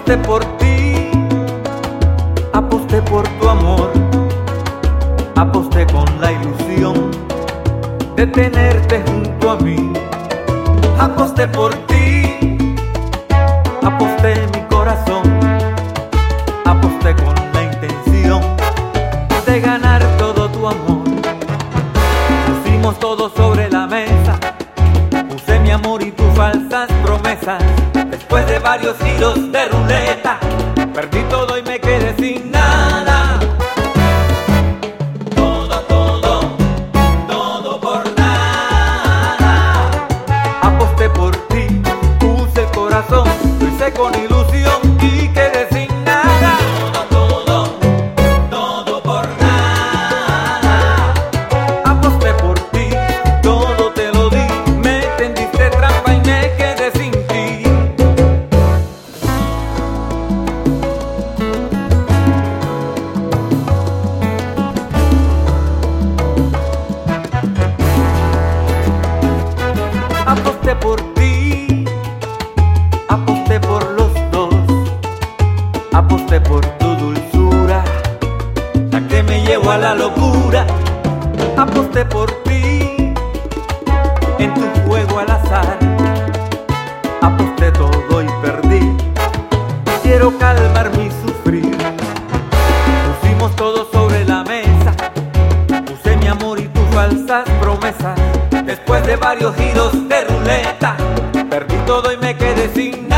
Aposté por ti, aposté por tu amor, aposté con la ilusión de tenerte junto a mí. Aposté por ti, aposté mi corazón, aposté con la intención de ganar todo tu amor. Pusimos todo sobre la mesa, puse mi amor y tus falsas promesas. Después de varios giros de ruleta, perdí todo y me quedé sin nada. Todo por nada. Aposté por ti, puse el corazón, lo hice con ilusión y quedé sin nada. Todo por nada. Aposté por ti, todo te lo di, me tendiste trampa y me quedé sin ti. Aposté por ti, aposté por los dos, aposté por tu dulzura, la que me llevó a la locura. Aposté por ti, en tu juego al azar, aposté todo y perdí. Quiero calmar mi sufrir. Pusimos todo sobre la mesa, puse mi amor y tus falsas promesas. Después de varios giros de ruleta, perdí todo y me quedé sin